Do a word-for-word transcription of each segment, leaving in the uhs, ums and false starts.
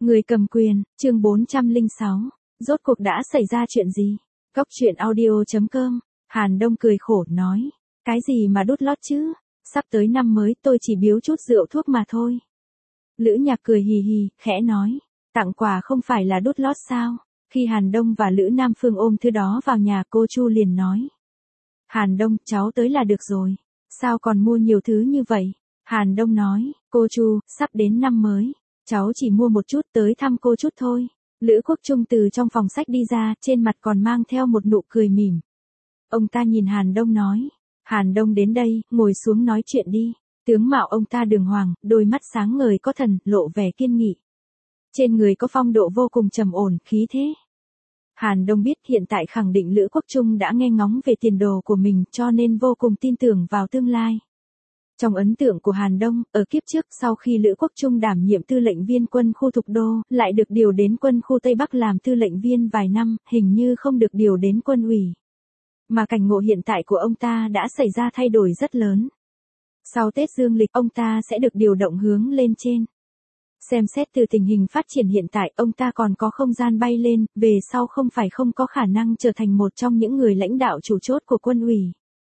Người cầm quyền, chương bốn trăm lẻ sáu. Rốt cuộc đã xảy ra chuyện gì? Góc truyện audio chấm com. Hàn Đông cười khổ nói. Cái gì mà đút lót chứ? Sắp tới năm mới tôi chỉ biếu chút rượu thuốc mà thôi. Lữ Nhạc cười hì hì, khẽ nói. Tặng quà không phải là đút lót sao? Khi Hàn Đông và Lữ Nam Phương ôm thứ đó vào nhà, cô Chu liền nói. Hàn Đông, cháu tới là được rồi. Sao còn mua nhiều thứ như vậy? Hàn Đông nói, cô Chu, sắp đến năm mới. Cháu chỉ mua một chút tới thăm cô chút thôi. Lữ Quốc Trung từ trong phòng sách đi ra, trên mặt còn mang theo một nụ cười mỉm. Ông ta nhìn Hàn Đông nói. Hàn Đông đến đây, ngồi xuống nói chuyện đi. Tướng mạo ông ta đường hoàng, đôi mắt sáng ngời có thần, lộ vẻ kiên nghị. Trên người có phong độ vô cùng trầm ổn, khí thế. Hàn Đông biết hiện tại khẳng định Lữ Quốc Trung đã nghe ngóng về tiền đồ của mình cho nên vô cùng tin tưởng vào tương lai. Trong ấn tượng của Hàn Đông, ở kiếp trước sau khi Lữ Quốc Trung đảm nhiệm tư lệnh viên quân khu Thục Đô, lại được điều đến quân khu Tây Bắc làm tư lệnh viên vài năm, hình như không được điều đến quân ủy. Mà cảnh ngộ hiện tại của ông ta đã xảy ra thay đổi rất lớn. Sau Tết Dương lịch, ông ta sẽ được điều động hướng lên trên. Xem xét từ tình hình phát triển hiện tại, ông ta còn có không gian bay lên, về sau không phải không có khả năng trở thành một trong những người lãnh đạo chủ chốt của quân ủy.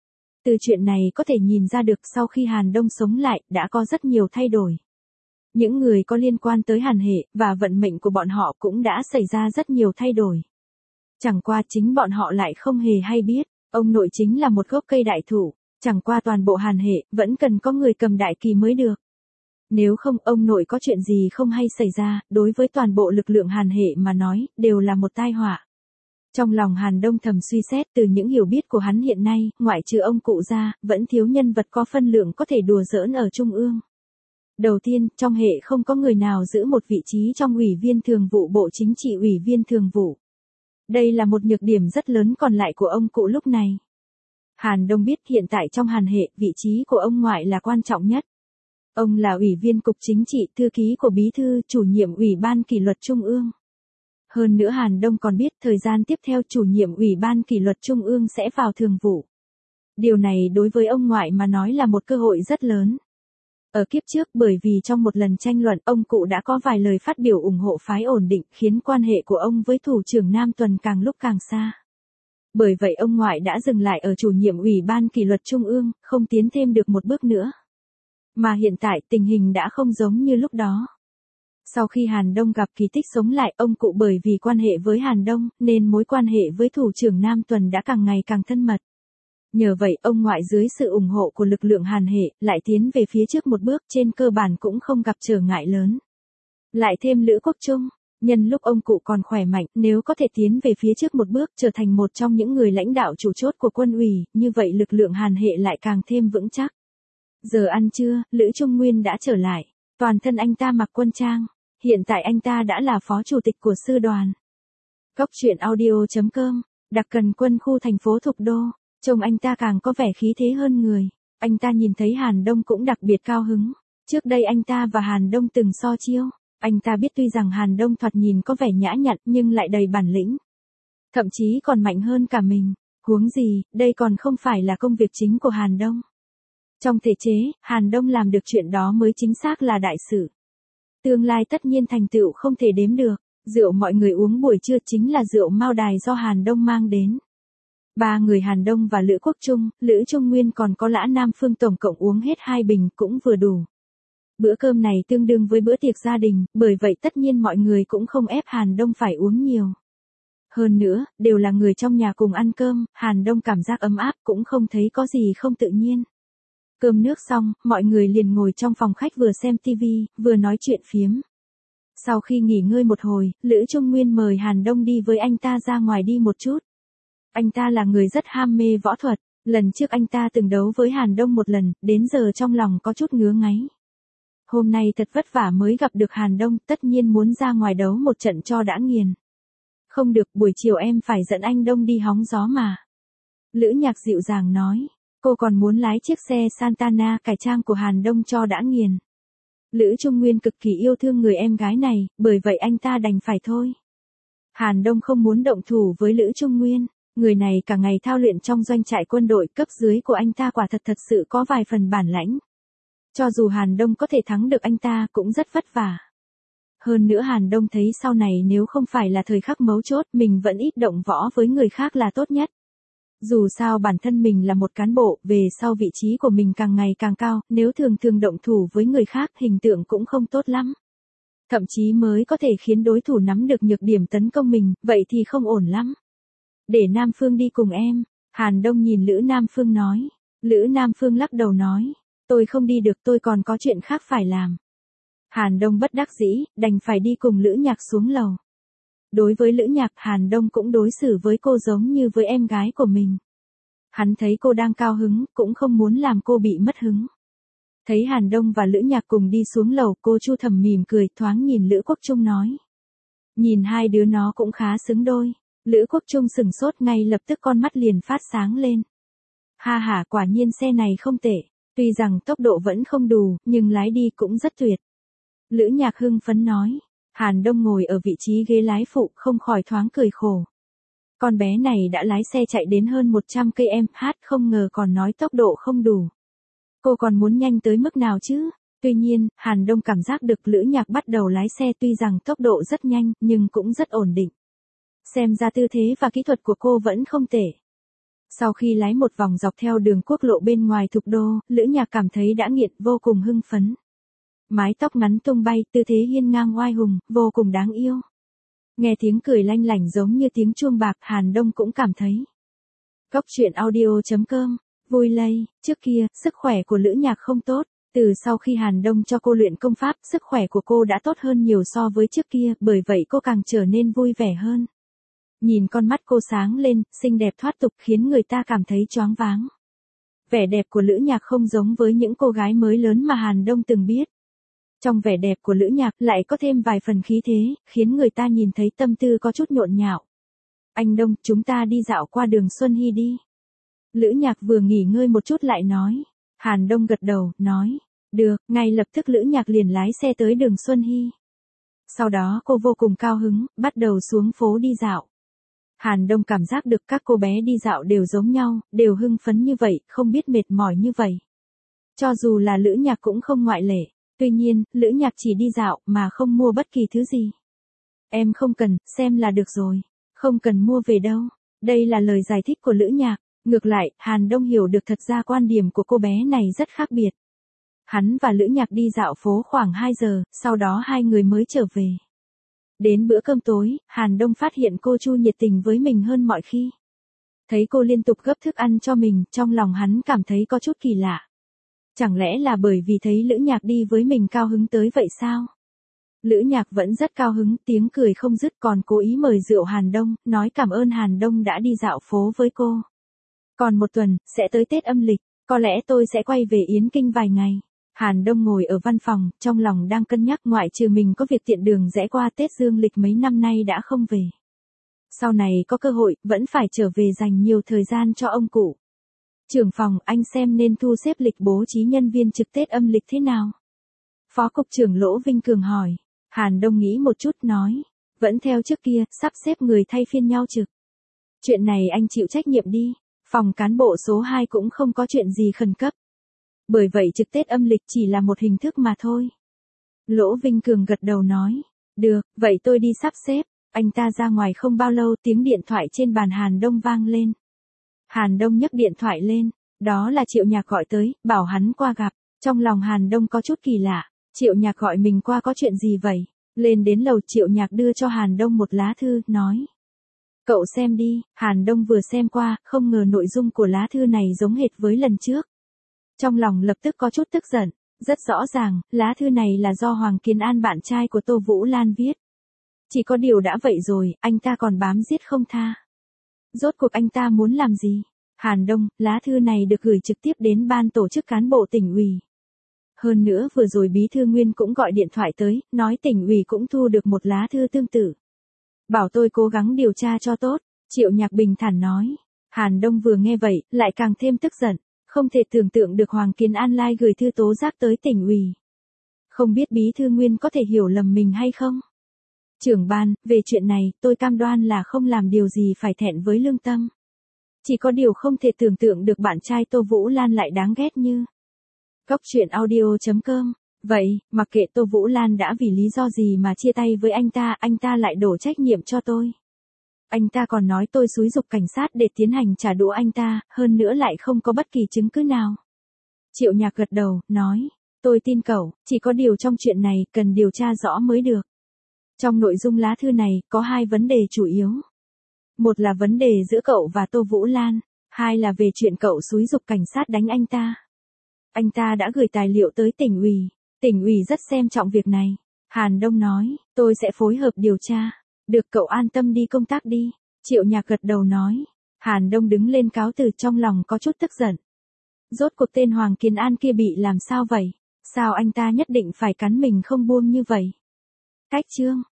Từ chuyện này có thể nhìn ra được sau khi Hàn Đông sống lại, đã có rất nhiều thay đổi. Những người có liên quan tới Hàn hệ, và vận mệnh của bọn họ cũng đã xảy ra rất nhiều thay đổi. Chẳng qua chính bọn họ lại không hề hay biết, ông nội chính là một gốc cây đại thụ, chẳng qua toàn bộ Hàn hệ, vẫn cần có người cầm đại kỳ mới được. Nếu không, ông nội có chuyện gì không hay xảy ra, đối với toàn bộ lực lượng Hàn hệ mà nói, đều là một tai họa. Trong lòng Hàn Đông thầm suy xét, từ những hiểu biết của hắn hiện nay, ngoại trừ ông cụ ra, vẫn thiếu nhân vật có phân lượng có thể đùa giỡn ở Trung ương. Đầu tiên, trong hệ không có người nào giữ một vị trí trong ủy viên thường vụ Bộ Chính trị ủy viên thường vụ. Đây là một nhược điểm rất lớn còn lại của ông cụ lúc này. Hàn Đông biết hiện tại trong Hàn hệ, vị trí của ông ngoại là quan trọng nhất. Ông là ủy viên cục chính trị, thư ký của bí thư, chủ nhiệm ủy ban kỷ luật Trung ương. Hơn nữa Hàn Đông còn biết thời gian tiếp theo chủ nhiệm ủy ban kỷ luật Trung ương sẽ vào thường vụ. Điều này đối với ông ngoại mà nói là một cơ hội rất lớn. Ở kiếp trước bởi vì trong một lần tranh luận ông cụ đã có vài lời phát biểu ủng hộ phái ổn định khiến quan hệ của ông với thủ trưởng Nam Tuần càng lúc càng xa. Bởi vậy ông ngoại đã dừng lại ở chủ nhiệm ủy ban kỷ luật Trung ương, không tiến thêm được một bước nữa. Mà hiện tại tình hình đã không giống như lúc đó. Sau khi Hàn Đông gặp kỳ tích sống lại, ông cụ bởi vì quan hệ với Hàn Đông, nên mối quan hệ với thủ trưởng Nam Tuần đã càng ngày càng thân mật. Nhờ vậy, ông ngoại dưới sự ủng hộ của lực lượng Hàn hệ, lại tiến về phía trước một bước, trên cơ bản cũng không gặp trở ngại lớn. Lại thêm Lữ Quốc Trung, nhân lúc ông cụ còn khỏe mạnh, nếu có thể tiến về phía trước một bước, trở thành một trong những người lãnh đạo chủ chốt của quân ủy, như vậy lực lượng Hàn hệ lại càng thêm vững chắc. Giờ ăn trưa, Lữ Trung Nguyên đã trở lại, toàn thân anh ta mặc quân trang. Hiện tại anh ta đã là phó chủ tịch của sư đoàn. Góc truyện audio chấm com, đặc cần quân khu thành phố Thục Đô, trông anh ta càng có vẻ khí thế hơn người. Anh ta nhìn thấy Hàn Đông cũng đặc biệt cao hứng. Trước đây anh ta và Hàn Đông từng so chiêu. Anh ta biết tuy rằng Hàn Đông thoạt nhìn có vẻ nhã nhặn nhưng lại đầy bản lĩnh. Thậm chí còn mạnh hơn cả mình. Huống gì, đây còn không phải là công việc chính của Hàn Đông. Trong thể chế, Hàn Đông làm được chuyện đó mới chính xác là đại sự. Tương lai tất nhiên thành tựu không thể đếm được, rượu mọi người uống buổi trưa chính là rượu Mao Đài do Hàn Đông mang đến. Ba người Hàn Đông và Lữ Quốc Trung, Lữ Trung Nguyên còn có Lã Nam Phương tổng cộng uống hết hai bình cũng vừa đủ. Bữa cơm này tương đương với bữa tiệc gia đình, bởi vậy tất nhiên mọi người cũng không ép Hàn Đông phải uống nhiều. Hơn nữa, đều là người trong nhà cùng ăn cơm, Hàn Đông cảm giác ấm áp cũng không thấy có gì không tự nhiên. Cơm nước xong, mọi người liền ngồi trong phòng khách vừa xem tivi, vừa nói chuyện phiếm. Sau khi nghỉ ngơi một hồi, Lữ Trung Nguyên mời Hàn Đông đi với anh ta ra ngoài đi một chút. Anh ta là người rất ham mê võ thuật, lần trước anh ta từng đấu với Hàn Đông một lần, đến giờ trong lòng có chút ngứa ngáy. Hôm nay thật vất vả mới gặp được Hàn Đông, tất nhiên muốn ra ngoài đấu một trận cho đã nghiền. Không được, buổi chiều em phải dẫn anh Đông đi hóng gió mà. Lữ Nhạc dịu dàng nói. Cô còn muốn lái chiếc xe Santana cải trang của Hàn Đông cho đã nghiền. Lữ Trung Nguyên cực kỳ yêu thương người em gái này, bởi vậy anh ta đành phải thôi. Hàn Đông không muốn động thủ với Lữ Trung Nguyên, người này cả ngày thao luyện trong doanh trại quân đội, cấp dưới của anh ta quả thật thật sự có vài phần bản lãnh. Cho dù Hàn Đông có thể thắng được anh ta cũng rất vất vả. Hơn nữa Hàn Đông thấy sau này nếu không phải là thời khắc mấu chốt mình vẫn ít động võ với người khác là tốt nhất. Dù sao bản thân mình là một cán bộ, về sau vị trí của mình càng ngày càng cao, nếu thường thường động thủ với người khác hình tượng cũng không tốt lắm. Thậm chí mới có thể khiến đối thủ nắm được nhược điểm tấn công mình, vậy thì không ổn lắm. Để Nam Phương đi cùng em, Hàn Đông nhìn Lữ Nam Phương nói. Lữ Nam Phương lắc đầu nói, tôi không đi được, tôi còn có chuyện khác phải làm. Hàn Đông bất đắc dĩ, đành phải đi cùng Lữ Nhạc xuống lầu. Đối với Lữ Nhạc, Hàn Đông cũng đối xử với cô giống như với em gái của mình. Hắn thấy cô đang cao hứng, cũng không muốn làm cô bị mất hứng. Thấy Hàn Đông và Lữ Nhạc cùng đi xuống lầu, cô Chu thầm mỉm cười, thoáng nhìn Lữ Quốc Trung nói. Nhìn hai đứa nó cũng khá xứng đôi. Lữ Quốc Trung sừng sốt, ngay lập tức con mắt liền phát sáng lên. Ha ha, quả nhiên xe này không tệ. Tuy rằng tốc độ vẫn không đủ, nhưng lái đi cũng rất tuyệt. Lữ Nhạc hưng phấn nói. Hàn Đông ngồi ở vị trí ghế lái phụ, không khỏi thoáng cười khổ. Con bé này đã lái xe chạy đến hơn một trăm ki lô mét trên giờ, không ngờ còn nói tốc độ không đủ. Cô còn muốn nhanh tới mức nào chứ? Tuy nhiên, Hàn Đông cảm giác được Lữ Nhạc bắt đầu lái xe tuy rằng tốc độ rất nhanh, nhưng cũng rất ổn định. Xem ra tư thế và kỹ thuật của cô vẫn không tệ. Sau khi lái một vòng dọc theo đường quốc lộ bên ngoài Thục Đô, Lữ Nhạc cảm thấy đã nghiện, vô cùng hưng phấn. Mái tóc ngắn tung bay, tư thế hiên ngang oai hùng, vô cùng đáng yêu. Nghe tiếng cười lanh lảnh giống như tiếng chuông bạc, Hàn Đông cũng cảm thấy. Góc truyện audio chấm com, vui lây. Trước kia, sức khỏe của Lữ Nhạc không tốt. Từ sau khi Hàn Đông cho cô luyện công pháp, sức khỏe của cô đã tốt hơn nhiều so với trước kia, bởi vậy cô càng trở nên vui vẻ hơn. Nhìn con mắt cô sáng lên, xinh đẹp thoát tục, khiến người ta cảm thấy choáng váng. Vẻ đẹp của Lữ Nhạc không giống với những cô gái mới lớn mà Hàn Đông từng biết. Trong vẻ đẹp của Lữ Nhạc lại có thêm vài phần khí thế, khiến người ta nhìn thấy tâm tư có chút nhộn nhạo. Anh Đông, chúng ta đi dạo qua đường Xuân Hy đi. Lữ Nhạc vừa nghỉ ngơi một chút lại nói. Hàn Đông gật đầu, nói. Được, ngay lập tức Lữ Nhạc liền lái xe tới đường Xuân Hy. Sau đó cô vô cùng cao hứng, bắt đầu xuống phố đi dạo. Hàn Đông cảm giác được các cô bé đi dạo đều giống nhau, đều hưng phấn như vậy, không biết mệt mỏi như vậy. Cho dù là Lữ Nhạc cũng không ngoại lệ. Tuy nhiên, Lữ Nhạc chỉ đi dạo mà không mua bất kỳ thứ gì. Em không cần, xem là được rồi. Không cần mua về đâu. Đây là lời giải thích của Lữ Nhạc. Ngược lại, Hàn Đông hiểu được thật ra quan điểm của cô bé này rất khác biệt. Hắn và Lữ Nhạc đi dạo phố khoảng hai giờ, sau đó hai người mới trở về. Đến bữa cơm tối, Hàn Đông phát hiện cô Chu nhiệt tình với mình hơn mọi khi. Thấy cô liên tục gấp thức ăn cho mình, trong lòng hắn cảm thấy có chút kỳ lạ. Chẳng lẽ là bởi vì thấy Lữ Nhạc đi với mình cao hứng tới vậy sao? Lữ Nhạc vẫn rất cao hứng, tiếng cười không dứt, còn cố ý mời rượu Hàn Đông, nói cảm ơn Hàn Đông đã đi dạo phố với cô. Còn một tuần, sẽ tới Tết âm lịch, có lẽ tôi sẽ quay về Yến Kinh vài ngày. Hàn Đông ngồi ở văn phòng, trong lòng đang cân nhắc, ngoại trừ mình có việc tiện đường rẽ qua Tết dương lịch mấy năm nay đã không về. Sau này có cơ hội, vẫn phải trở về dành nhiều thời gian cho ông cụ. Trưởng phòng, anh xem nên thu xếp lịch bố trí nhân viên trực Tết âm lịch thế nào? Phó cục trưởng Lỗ Vinh Cường hỏi. Hàn Đông nghĩ một chút nói. Vẫn theo trước kia, sắp xếp người thay phiên nhau trực. Chuyện này anh chịu trách nhiệm đi. Phòng cán bộ số hai cũng không có chuyện gì khẩn cấp. Bởi vậy trực Tết âm lịch chỉ là một hình thức mà thôi. Lỗ Vinh Cường gật đầu nói. Được, vậy tôi đi sắp xếp. Anh ta ra ngoài không bao lâu, tiếng điện thoại trên bàn Hàn Đông vang lên. Hàn Đông nhấc điện thoại lên. Đó là Triệu Nhạc gọi tới, bảo hắn qua gặp. Trong lòng Hàn Đông có chút kỳ lạ. Triệu Nhạc gọi mình qua có chuyện gì vậy? Lên đến lầu, Triệu Nhạc đưa cho Hàn Đông một lá thư, nói. Cậu xem đi. Hàn Đông vừa xem qua, không ngờ nội dung của lá thư này giống hệt với lần trước. Trong lòng lập tức có chút tức giận. Rất rõ ràng, lá thư này là do Hoàng Kiến An bạn trai của Tô Vũ Lan viết. Chỉ có điều đã vậy rồi, anh ta còn bám giết không tha. Rốt cuộc anh ta muốn làm gì? Hàn Đông, lá thư này được gửi trực tiếp đến ban tổ chức cán bộ tỉnh ủy. Hơn nữa vừa rồi Bí thư Nguyên cũng gọi điện thoại tới, nói tỉnh ủy cũng thu được một lá thư tương tự. Bảo tôi cố gắng điều tra cho tốt, Triệu Nhạc bình thản nói. Hàn Đông vừa nghe vậy, lại càng thêm tức giận. Không thể tưởng tượng được Hoàng Kiến An lai gửi thư tố giác tới tỉnh ủy. Không biết Bí thư Nguyên có thể hiểu lầm mình hay không? Trưởng ban, về chuyện này, tôi cam đoan là không làm điều gì phải thẹn với lương tâm. Chỉ có điều không thể tưởng tượng được bạn trai Tô Vũ Lan lại đáng ghét như. Góc truyện audio chấm com Vậy, mặc kệ Tô Vũ Lan đã vì lý do gì mà chia tay với anh ta, anh ta lại đổ trách nhiệm cho tôi. Anh ta còn nói tôi xúi giục cảnh sát để tiến hành trả đũa anh ta, hơn nữa lại không có bất kỳ chứng cứ nào. Triệu Nhạc gật đầu, nói, tôi tin cậu, chỉ có điều trong chuyện này cần điều tra rõ mới được. Trong nội dung lá thư này, có hai vấn đề chủ yếu. Một là vấn đề giữa cậu và Tô Vũ Lan, hai là về chuyện cậu xúi giục cảnh sát đánh anh ta. Anh ta đã gửi tài liệu tới tỉnh ủy, tỉnh ủy rất xem trọng việc này. Hàn Đông nói, tôi sẽ phối hợp điều tra. Được, cậu an tâm đi công tác đi. Triệu Nhạc gật đầu nói. Hàn Đông đứng lên cáo từ, trong lòng có chút tức giận. Rốt cuộc tên Hoàng Kiến An kia bị làm sao vậy? Sao anh ta nhất định phải cắn mình không buông như vậy? Cách chương